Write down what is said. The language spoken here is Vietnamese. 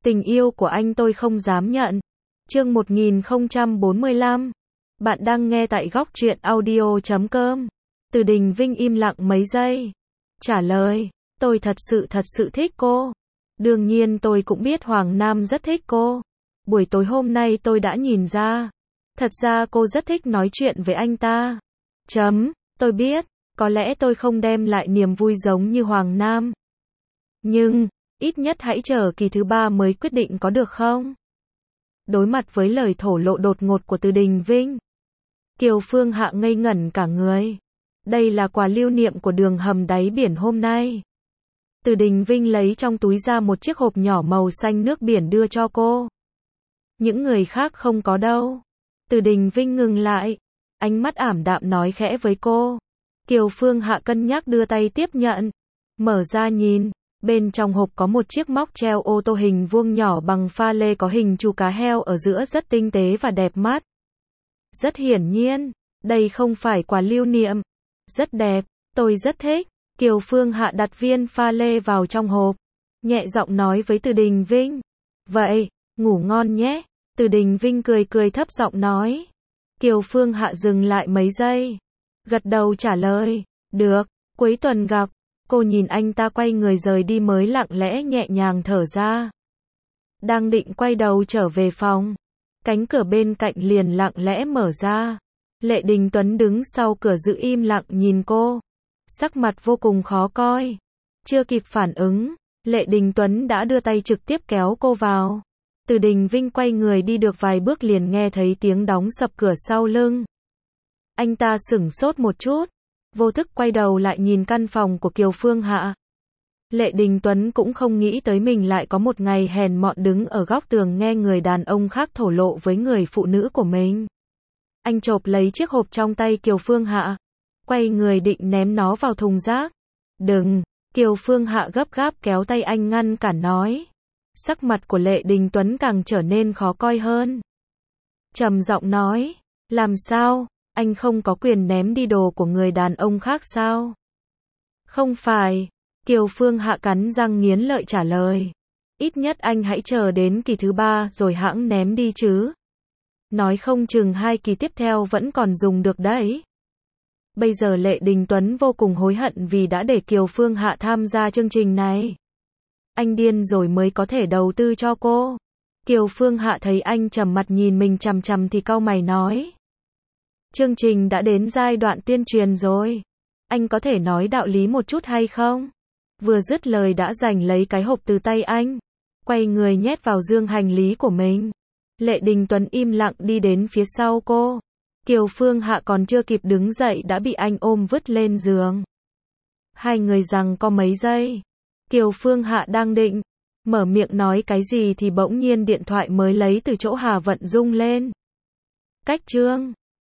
Tình yêu của anh tôi không dám nhận. Chương 1045. Bạn đang nghe tại góc truyện audio.com. Từ Đình Vinh im lặng mấy giây. Trả lời, tôi thật sự thích cô. Đương nhiên tôi cũng biết Hoàng Nam rất thích cô. Buổi tối hôm nay tôi đã nhìn ra. Thật ra cô rất thích nói chuyện với anh ta. Tôi biết, có lẽ tôi không đem lại niềm vui giống như Hoàng Nam. Nhưng, ít nhất hãy chờ kỳ thứ 3 mới quyết định có được không? Đối mặt với lời thổ lộ đột ngột của Từ Đình Vinh, Kiều Phương Hạ ngây ngẩn cả người. Đây là quà lưu niệm của đường hầm đáy biển hôm nay. Từ Đình Vinh lấy trong túi ra một chiếc hộp nhỏ màu xanh nước biển đưa cho cô. Những người khác không có đâu. Từ Đình Vinh ngừng lại, ánh mắt ảm đạm nói khẽ với cô. Kiều Phương Hạ cân nhắc đưa tay tiếp nhận. Mở ra nhìn, bên trong hộp có một chiếc móc treo ô tô hình vuông nhỏ bằng pha lê có hình chú cá heo ở giữa rất tinh tế và đẹp mắt. Rất hiển nhiên, đây không phải quà lưu niệm. Rất đẹp, tôi rất thích. Kiều Phương Hạ đặt viên pha lê vào trong hộp, nhẹ giọng nói với Từ Đình Vinh. Vậy, ngủ ngon nhé. Từ Đình Vinh cười thấp giọng nói. Kiều Phương Hạ dừng lại mấy giây, gật đầu trả lời. Được, cuối tuần gặp. Cô nhìn anh ta quay người rời đi mới lặng lẽ nhẹ nhàng thở ra. Đang định quay đầu trở về phòng, cánh cửa bên cạnh liền lặng lẽ mở ra. Lệ Đình Tuấn đứng sau cửa giữ im lặng nhìn cô, sắc mặt vô cùng khó coi. Chưa kịp phản ứng, Lệ Đình Tuấn đã đưa tay trực tiếp kéo cô vào. Từ Đình Vinh quay người đi được vài bước liền nghe thấy tiếng đóng sập cửa sau lưng. Anh ta sửng sốt một chút, vô thức quay đầu lại nhìn căn phòng của Kiều Phương Hạ. Lệ Đình Tuấn cũng không nghĩ tới mình lại có một ngày hèn mọn đứng ở góc tường nghe người đàn ông khác thổ lộ với người phụ nữ của mình. Anh chộp lấy chiếc hộp trong tay Kiều Phương Hạ, quay người định ném nó vào thùng rác. Đừng, Kiều Phương Hạ gấp gáp kéo tay anh ngăn cản nói. Sắc mặt của Lệ Đình Tuấn càng trở nên khó coi hơn. Trầm giọng nói, làm sao, anh không có quyền ném đi đồ của người đàn ông khác sao? Không phải, Kiều Phương Hạ cắn răng nghiến lợi trả lời. Ít nhất anh hãy chờ đến kỳ thứ 3 rồi hãng ném đi chứ. Nói không chừng 2 kỳ tiếp theo vẫn còn dùng được đấy. Bây giờ Lệ Đình Tuấn vô cùng hối hận vì đã để Kiều Phương Hạ tham gia chương trình này. Anh điên rồi mới có thể đầu tư cho cô. Kiều Phương Hạ thấy anh trầm mặt nhìn mình chằm chằm thì cau mày nói. Chương trình đã đến giai đoạn tuyên truyền rồi. Anh có thể nói đạo lý một chút hay không? Vừa dứt lời đã giành lấy cái hộp từ tay anh, quay người nhét vào dương hành lý của mình. Lệ Đình Tuấn im lặng đi đến phía sau cô. Kiều Phương Hạ còn chưa kịp đứng dậy đã bị anh ôm vứt lên giường. Hai người giằng co mấy giây. Kiều Phương Hạ đang định mở miệng nói cái gì thì bỗng nhiên điện thoại mới lấy từ chỗ Hà Vận rung lên. Cách chương